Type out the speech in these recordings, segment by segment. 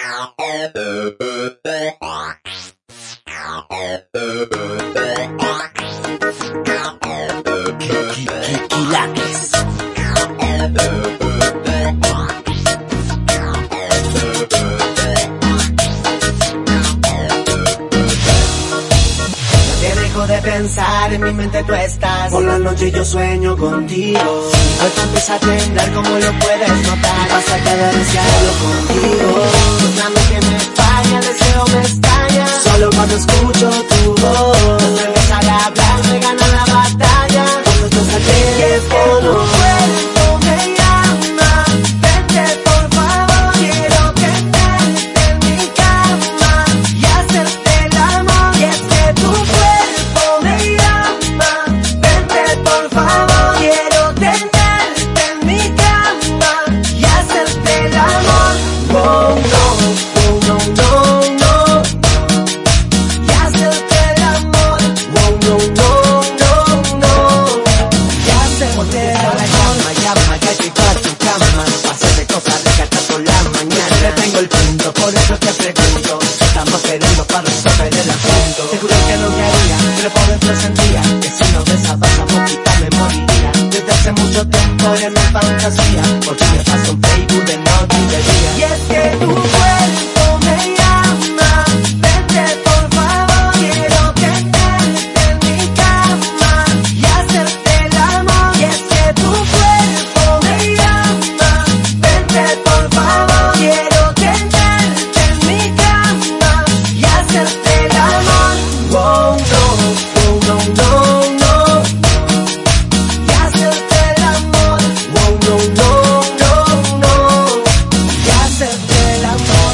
De pensar, en mi mente tú estás. Por la noche yo sueño contigo. Hoy te empieza a temblar como lo puedes notar. Vas a quedar deseado contigo. Una mente me falla, el deseo me estalla. Solo cuando escucho tu voz, no empezar a hablar, me gana la batalla. Cuando estás al teléfono, cuerpo me llama. Vente por favor, quiero tenerte en mi cama y hacerte el amor. Y es que tu cuerpo me llama, vente por favor, quiero tenerte en mi cama y hacerte el amor. Oh no, oh no, no, no, y hacerte el amor. Oh no, no, no, no, y hacerte el amor. Llama, ya llegó a tu cama, hacerle cosas ricas hasta por la mañana. Te tengo el punto, por eso te pregunto, estamos queriendo para resolver el asunto. Te juro que lo que haría, pero por dentro sentía que si no besabas a poquita me moriría. Desde hace mucho tiempo en mi fantasía, porque me paso en Facebook de noche y de día. Y es que tu cuerpo me llama, vente por favor, quiero tenerte en mi cama y hacerte el amor. Y es que tu cuerpo me llama, vente por favor, quiero tenerte en mi cama y hacerte el amor. Oh no, oh no, no, no, y hacerte el amor. Oh no, no, no, no, y hacerte el amor.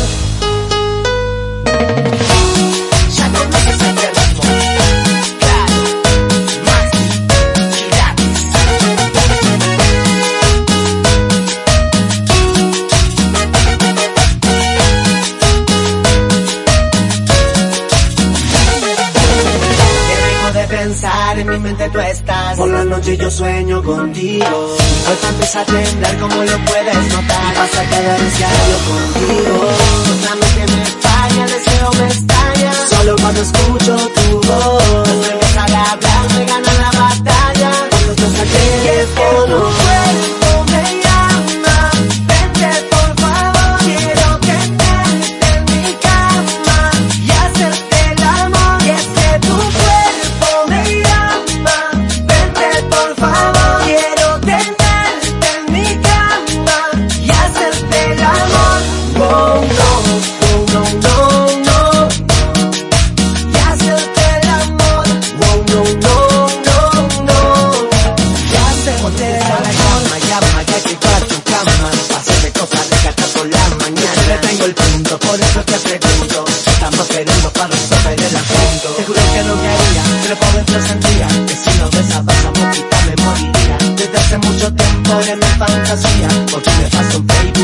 Ya no me haces el amor. Claro, más gratis. Dejo de pensar, en mi mente tú estás. Por la noche yo sueño contigo. Hoy te empieza a temblar como lo puedes notar. Vas a quedar deseado contigo. Una mente me falla, el deseo me estalla. Solo cuando escucho tu voz, no empezar a hablar, me gana la batalla. Cuando estás al teléfono, tu cuerpo me llama, vente por favor, quiero tenerte en mi cama y hacerte el amor. Y es que tu cuerpo me llama, vente por favor, quiero tenerte en mi cama y hacerte el amor. Oh no, oh no, no, no, y hacerte el amor. Oh no, no, no, no, y hacerte el amor. Llama, ya llegó a tu cama, hacerle cosas ricas hasta por la mañana. Te tengo el punto, por eso te pregunto, estamos queriendo para resolver el asunto. Te juro que lo que haría, pero por dentro sentía que si no besabas a poquita me moriría. Desde hace mucho tiempo en mi fantasía, porque me paso en Facebook